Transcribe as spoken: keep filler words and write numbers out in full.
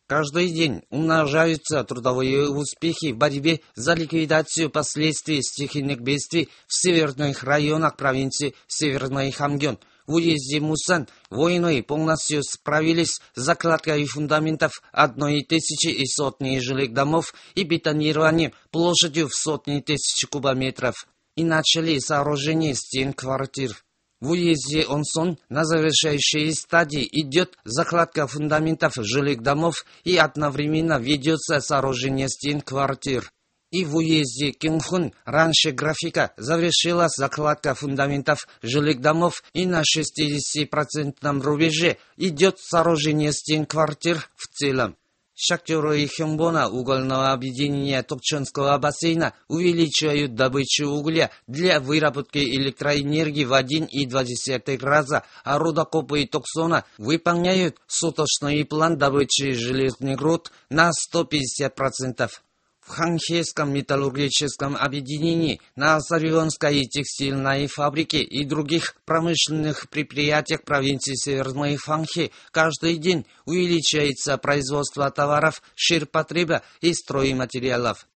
Каждый день умножаются трудовые успехи в борьбе за ликвидацию последствий стихийных бедствий в северных районах провинции Северный Хамгён. В уезде Мусан воины полностью справились с закладкой фундаментов одной тысячи и сотни жилых домов и бетонированием площадью в сотни тысяч кубометров и начали сооружение стен квартир. В уезде Онсон на завершающей стадии идет закладка фундаментов жилых домов и одновременно ведется сооружение стен квартир. И в уезде Кюнхун раньше графика завершилась закладка фундаментов жилых домов и на шестидесятипроцентном рубеже идет сооружение стен квартир в целом. Шахтеры Хёнбона угольного объединения Токчонского бассейна увеличивают добычу угля для выработки электроэнергии в один и два десятых раза, а рудокопы Токсона выполняют суточный план добычи железных руд на сто пятьдесят процентов. В Ханхейском металлургическом объединении, на Сарионской текстильной фабрике и других промышленных предприятиях провинции Северной Ханхи каждый день увеличивается производство товаров ширпотреба и стройматериалов.